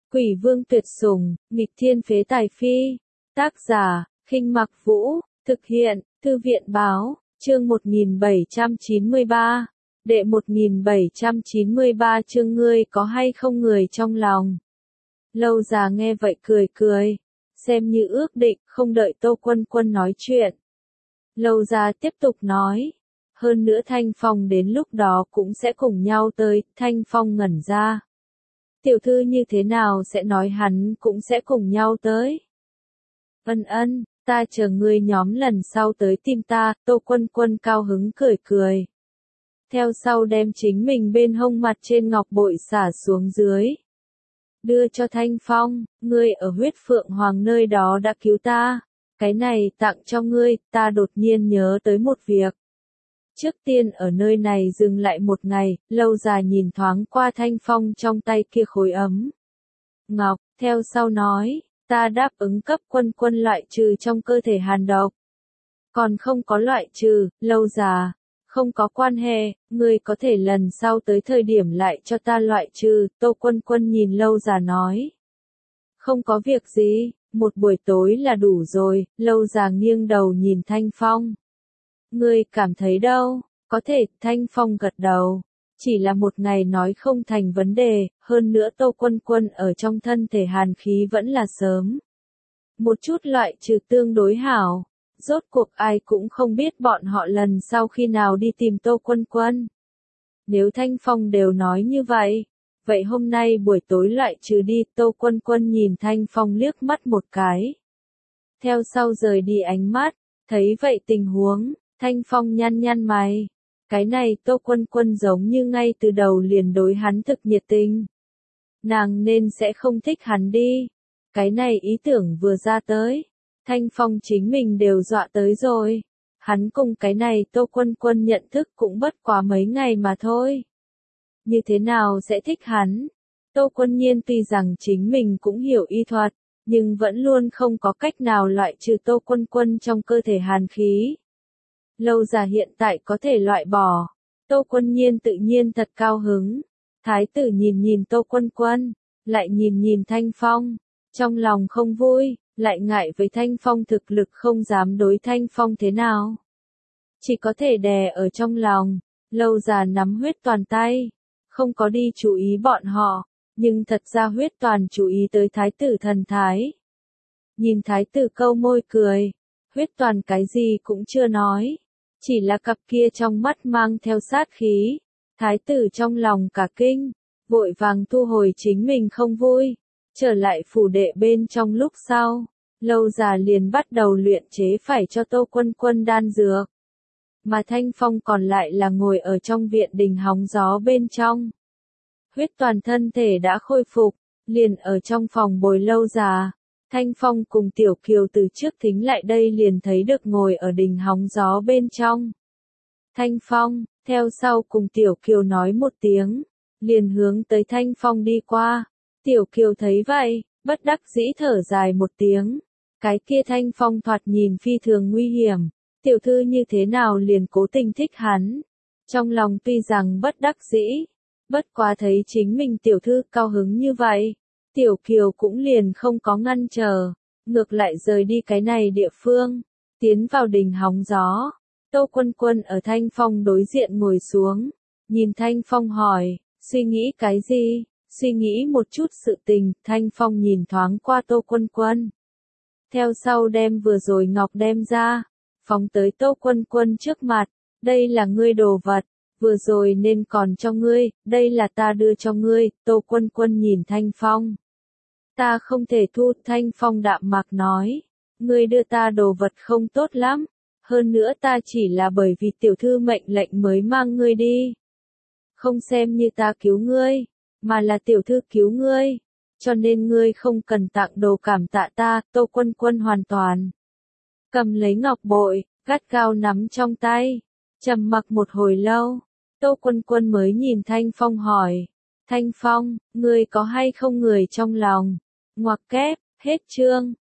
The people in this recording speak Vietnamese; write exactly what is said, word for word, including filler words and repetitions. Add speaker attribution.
Speaker 1: Quỷ vương tuyệt sủng, nghịch thiên phế tài phi. Tác giả, Khinh Mặc Vũ, thực hiện, Thư viện Báo, chương một nghìn bảy trăm chín mươi ba. Đệ một nghìn bảy trăm chín mươi ba chương ngươi có hay không người trong lòng. Lâu Già nghe vậy cười cười, xem như ước định, không đợi Tô Quân Quân nói chuyện. Lâu Già tiếp tục nói, hơn nữa Thanh Phong đến lúc đó cũng sẽ cùng nhau tới. Thanh Phong ngẩn ra. Tiểu thư như thế nào sẽ nói hắn cũng sẽ cùng nhau tới. Ân ân, ta chờ ngươi nhóm lần sau tới tìm ta. Tô Quân Quân cao hứng cười cười. Theo sau đem chính mình bên hông mặt trên ngọc bội xả xuống dưới. Đưa cho Thanh Phong, ngươi ở huyết phượng hoàng nơi đó đã cứu ta. Cái này tặng cho ngươi. Ta đột nhiên nhớ tới một việc. Trước tiên ở nơi này dừng lại một ngày. Lâu Già nhìn thoáng qua Thanh Phong trong tay kia khối ấm ngọc, theo sau nói, ta đáp ứng cấp Quân Quân loại trừ trong cơ thể hàn độc. Còn không có loại trừ. Lâu Già, không có quan hệ, ngươi có thể lần sau tới thời điểm lại cho ta loại trừ. Tô Quân Quân nhìn Lâu Già nói, không có việc gì, một buổi tối là đủ rồi. Lâu Già nghiêng đầu nhìn Thanh Phong. Ngươi cảm thấy đâu? Có thể. Thanh Phong gật đầu. Chỉ là một ngày nói không thành vấn đề, hơn nữa Tô Quân Quân ở trong thân thể hàn khí vẫn là sớm. Một chút loại trừ tương đối hảo. Rốt cuộc ai cũng không biết bọn họ lần sau khi nào đi tìm Tô Quân Quân. Nếu Thanh Phong đều nói như vậy, vậy hôm nay buổi tối loại trừ đi. Tô Quân Quân nhìn Thanh Phong liếc mắt một cái. Theo sau rời đi ánh mắt, thấy vậy tình huống, Thanh Phong nhăn nhăn mày. Cái này Tô Quân Quân giống như ngay từ đầu liền đối hắn thực nhiệt tình. Nàng nên sẽ không thích hắn đi. Cái này ý tưởng vừa ra tới, Thanh Phong chính mình đều dọa tới rồi. Hắn cùng cái này Tô Quân Quân nhận thức cũng bất quá mấy ngày mà thôi. Như thế nào sẽ thích hắn? Tô Quân Nhiên tuy rằng chính mình cũng hiểu y thuật, nhưng vẫn luôn không có cách nào loại trừ Tô Quân Quân trong cơ thể hàn khí. Lâu Già hiện tại có thể loại bỏ. Tô Quân Nhiên tự nhiên thật cao hứng. Thái tử nhìn nhìn Tô Quân Quân, lại nhìn nhìn Thanh Phong. Trong lòng không vui, lại ngại với Thanh Phong thực lực không dám đối Thanh Phong thế nào. Chỉ có thể đè ở trong lòng. Lâu Già nắm huyết toàn tay. Không có đi chú ý bọn họ. Nhưng thật ra huyết toàn chú ý tới Thái tử thần thái. Nhìn Thái tử câu môi cười. Huyết toàn cái gì cũng chưa nói. Chỉ là cặp kia trong mắt mang theo sát khí. Thái tử trong lòng cả kinh, vội vàng thu hồi chính mình không vui. Trở lại phủ đệ bên trong lúc sau, Lâu Già liền bắt đầu luyện chế phải cho Tô Quân Quân đan dược. Mà Thanh Phong còn lại là ngồi ở trong viện đình hóng gió bên trong. Huyết toàn thân thể đã khôi phục, liền ở trong phòng bồi Lâu Già. Thanh Phong cùng Tiểu Kiều từ trước thính lại đây liền thấy được ngồi ở đình hóng gió bên trong. Thanh Phong, theo sau cùng Tiểu Kiều nói một tiếng, liền hướng tới Thanh Phong đi qua. Tiểu Kiều thấy vậy, bất đắc dĩ thở dài một tiếng. Cái kia Thanh Phong thoạt nhìn phi thường nguy hiểm. Tiểu thư như thế nào liền cố tình thích hắn. Trong lòng tuy rằng bất đắc dĩ, bất quá thấy chính mình tiểu thư cao hứng như vậy. Tiểu Kiều cũng liền không có ngăn trở, ngược lại rời đi cái này địa phương, tiến vào đình hóng gió. Tô Quân Quân ở Thanh Phong đối diện ngồi xuống, nhìn Thanh Phong hỏi, suy nghĩ cái gì? Suy nghĩ một chút sự tình. Thanh Phong nhìn thoáng qua Tô Quân Quân. Theo sau đem vừa rồi ngọc đem ra, phóng tới Tô Quân Quân trước mặt. Đây là ngươi đồ vật, vừa rồi nên còn cho ngươi, đây là ta đưa cho ngươi. Tô Quân Quân nhìn Thanh Phong. Ta không thể thu. Thanh Phong đạm mạc nói, ngươi đưa ta đồ vật không tốt lắm, hơn nữa ta chỉ là bởi vì tiểu thư mệnh lệnh mới mang ngươi đi. Không xem như ta cứu ngươi, mà là tiểu thư cứu ngươi, cho nên ngươi không cần tặng đồ cảm tạ ta. Tô Quân Quân hoàn toàn cầm lấy ngọc bội, gắt gao nắm trong tay, trầm mặc một hồi lâu. Tô Quân Quân mới nhìn Thanh Phong hỏi, Thanh Phong, ngươi có hay không người trong lòng? Ngoặc kép, hết chương.